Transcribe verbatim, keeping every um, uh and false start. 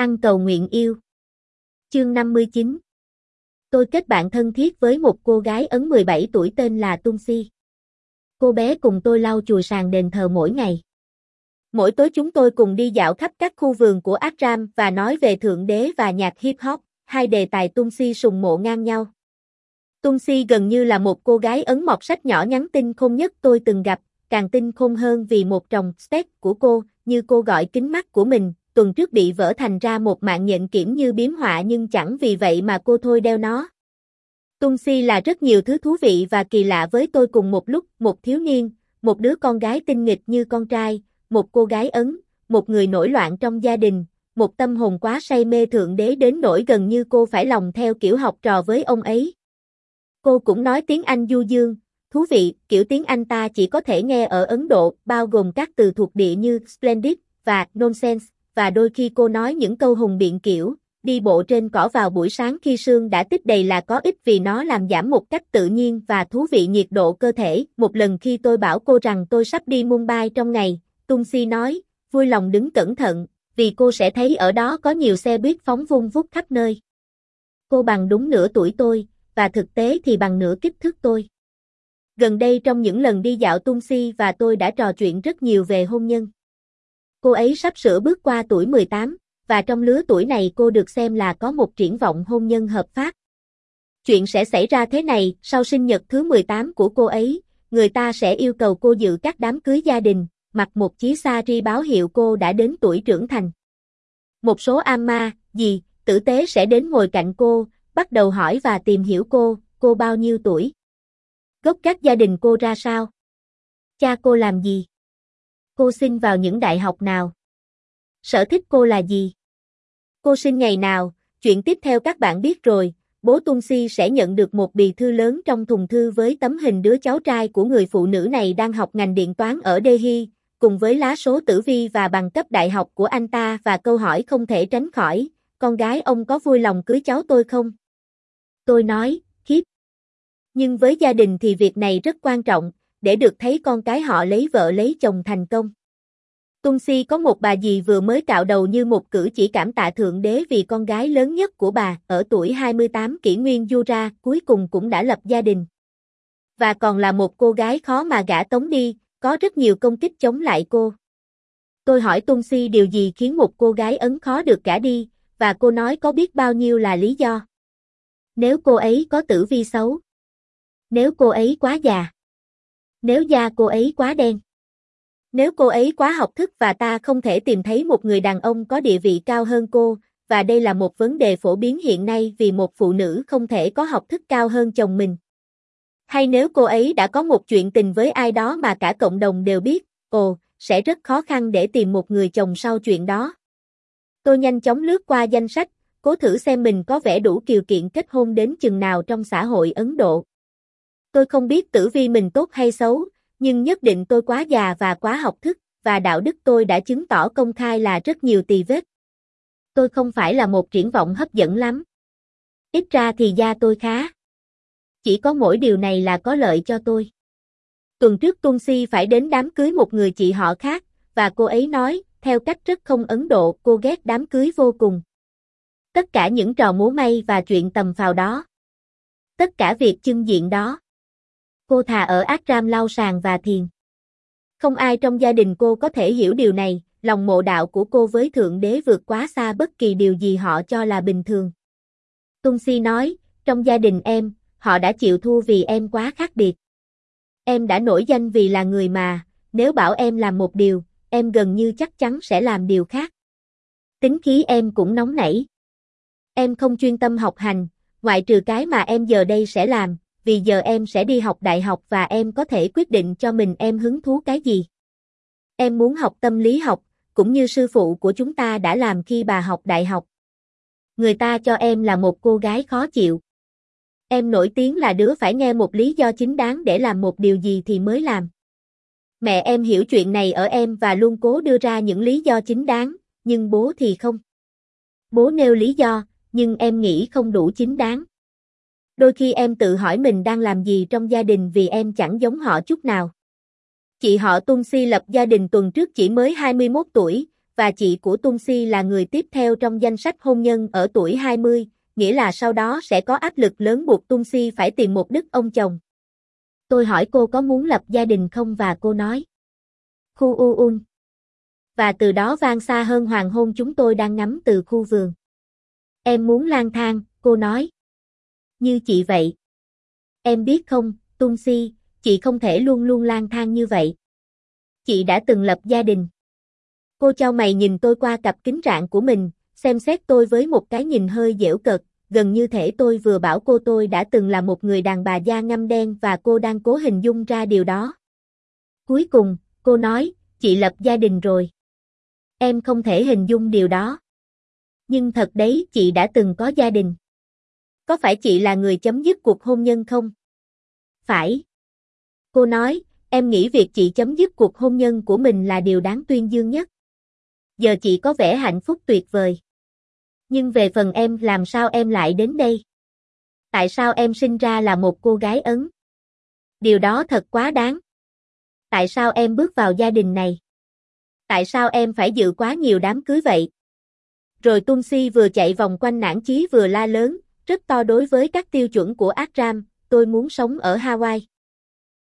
Ăn cầu nguyện yêu. Chương năm mươi chín. Tôi kết bạn thân thiết với một cô gái Ấn mười bảy tuổi tên là Tulsi. Cô bé cùng tôi lau chùi sàn đền thờ mỗi ngày. Mỗi tối chúng tôi cùng đi dạo khắp các khu vườn của Ashram và nói về Thượng Đế và nhạc hip hop, hai đề tài Tulsi sùng mộ ngang nhau. Tulsi gần như là một cô gái Ấn mọt sách nhỏ nhắn tinh khôn nhất tôi từng gặp, càng tinh khôn hơn vì một tròng specs của cô, như cô gọi kính mắt của mình, tuần trước bị vỡ thành ra một mạng nhện kiểm như biếm họa, nhưng chẳng vì vậy mà cô thôi đeo nó. Tulsi là rất nhiều thứ thú vị và kỳ lạ với tôi cùng một lúc, một thiếu niên, một đứa con gái tinh nghịch như con trai, một cô gái Ấn, một người nổi loạn trong gia đình, một tâm hồn quá say mê Thượng Đế đến nỗi gần như cô phải lòng theo kiểu học trò với ông ấy. Cô cũng nói tiếng Anh du dương, thú vị, kiểu tiếng Anh ta chỉ có thể nghe ở Ấn Độ, bao gồm các từ thuộc địa như splendid và nonsense, và đôi khi cô nói những câu hùng biện kiểu đi bộ trên cỏ vào buổi sáng khi sương đã tích đầy là có ích vì nó làm giảm một cách tự nhiên và thú vị nhiệt độ cơ thể. Một lần khi tôi bảo cô rằng tôi sắp đi Mumbai trong ngày, Tulsi nói, vui lòng đứng cẩn thận, vì cô sẽ thấy ở đó có nhiều xe buýt phóng vung vút khắp nơi. Cô bằng đúng nửa tuổi tôi, và thực tế thì bằng nửa kích thước tôi. Gần đây trong những lần đi dạo, Tulsi và tôi đã trò chuyện rất nhiều về hôn nhân. Cô ấy sắp sửa bước qua tuổi mười tám, và trong lứa tuổi này cô được xem là có một triển vọng hôn nhân hợp pháp. Chuyện sẽ xảy ra thế này, sau sinh nhật thứ mười tám của cô ấy, người ta sẽ yêu cầu cô dự các đám cưới gia đình, mặc một chiếc sari báo hiệu cô đã đến tuổi trưởng thành. Một số amma, gì, tử tế sẽ đến ngồi cạnh cô, bắt đầu hỏi và tìm hiểu cô, cô bao nhiêu tuổi? Gốc gác gia đình cô ra sao? Cha cô làm gì? Cô xin vào những đại học nào? Sở thích cô là gì? Cô sinh ngày nào? Chuyện tiếp theo các bạn biết rồi, bố Tulsi sẽ nhận được một bì thư lớn trong thùng thư với tấm hình đứa cháu trai của người phụ nữ này đang học ngành điện toán ở Delhi, cùng với lá số tử vi và bằng cấp đại học của anh ta và câu hỏi không thể tránh khỏi, con gái ông có vui lòng cưới cháu tôi không? Tôi nói, khiếp. Nhưng với gia đình thì việc này rất quan trọng, để được thấy con cái họ lấy vợ lấy chồng thành công. Tulsi có một bà dì vừa mới cạo đầu như một cử chỉ cảm tạ Thượng Đế vì con gái lớn nhất của bà, ở tuổi hai mươi tám kỷ nguyên Jura, cuối cùng cũng đã lập gia đình. Và còn là một cô gái khó mà gả tống đi, có rất nhiều công kích chống lại cô. Tôi hỏi Tulsi điều gì khiến một cô gái Ấn khó được gả đi, và cô nói có biết bao nhiêu là lý do. Nếu cô ấy có tử vi xấu. Nếu cô ấy quá già. Nếu da cô ấy quá đen. Nếu cô ấy quá học thức và ta không thể tìm thấy một người đàn ông có địa vị cao hơn cô, và đây là một vấn đề phổ biến hiện nay vì một phụ nữ không thể có học thức cao hơn chồng mình. Hay nếu cô ấy đã có một chuyện tình với ai đó mà cả cộng đồng đều biết, ồ, sẽ rất khó khăn để tìm một người chồng sau chuyện đó. Tôi nhanh chóng lướt qua danh sách, cố thử xem mình có vẻ đủ điều kiện kết hôn đến chừng nào trong xã hội Ấn Độ. Tôi không biết tử vi mình tốt hay xấu, nhưng nhất định tôi quá già và quá học thức, và đạo đức tôi đã chứng tỏ công khai là rất nhiều tì vết. Tôi không phải là một triển vọng hấp dẫn lắm. Ít ra thì da tôi khá. Chỉ có mỗi điều này là có lợi cho tôi. Tuần trước Tulsi phải đến đám cưới một người chị họ khác, và cô ấy nói, theo cách rất không Ấn Độ, cô ghét đám cưới vô cùng. Tất cả những trò múa may và chuyện tầm phào đó. Tất cả việc chưng diện đó. Cô thà ở Ashram lau sàn và thiền. Không ai trong gia đình cô có thể hiểu điều này, lòng mộ đạo của cô với Thượng Đế vượt quá xa bất kỳ điều gì họ cho là bình thường. Tulsi nói, trong gia đình em, họ đã chịu thua vì em quá khác biệt. Em đã nổi danh vì là người mà, nếu bảo em làm một điều, em gần như chắc chắn sẽ làm điều khác. Tính khí em cũng nóng nảy. Em không chuyên tâm học hành, ngoại trừ cái mà em giờ đây sẽ làm, vì giờ em sẽ đi học đại học và em có thể quyết định cho mình em hứng thú cái gì. Em muốn học tâm lý học, cũng như sư phụ của chúng ta đã làm khi bà học đại học. Người ta cho em là một cô gái khó chịu. Em nổi tiếng là đứa phải nghe một lý do chính đáng để làm một điều gì thì mới làm. Mẹ em hiểu chuyện này ở em và luôn cố đưa ra những lý do chính đáng, nhưng bố thì không. Bố nêu lý do, nhưng em nghĩ không đủ chính đáng. Đôi khi em tự hỏi mình đang làm gì trong gia đình vì em chẳng giống họ chút nào. Chị họ Tulsi lập gia đình tuần trước chỉ mới hai mươi mốt tuổi, và chị của Tung Si là người tiếp theo trong danh sách hôn nhân ở tuổi hai mươi, nghĩa là sau đó sẽ có áp lực lớn buộc Tung Si phải tìm một đức ông chồng. Tôi hỏi cô có muốn lập gia đình không và cô nói. Khu u un. Và từ đó vang xa hơn hoàng hôn chúng tôi đang ngắm từ khu vườn. Em muốn lang thang, cô nói. Như chị vậy. Em biết không, Tung Si, chị không thể luôn luôn lang thang như vậy. Chị đã từng lập gia đình. Cô chau mày nhìn tôi qua cặp kính rạn của mình, xem xét tôi với một cái nhìn hơi giễu cợt, gần như thể tôi vừa bảo cô tôi đã từng là một người đàn bà da ngăm đen và cô đang cố hình dung ra điều đó. Cuối cùng, cô nói, chị lập gia đình rồi. Em không thể hình dung điều đó. Nhưng thật đấy, chị đã từng có gia đình. Có phải chị là người chấm dứt cuộc hôn nhân không? Phải. Cô nói, em nghĩ việc chị chấm dứt cuộc hôn nhân của mình là điều đáng tuyên dương nhất. Giờ chị có vẻ hạnh phúc tuyệt vời. Nhưng về phần em, làm sao em lại đến đây? Tại sao em sinh ra là một cô gái Ấn? Điều đó thật quá đáng. Tại sao em bước vào gia đình này? Tại sao em phải dự quá nhiều đám cưới vậy? Rồi Tung Si vừa chạy vòng quanh nản chí vừa la lớn, rất to đối với các tiêu chuẩn của Akram, tôi muốn sống ở Hawaii.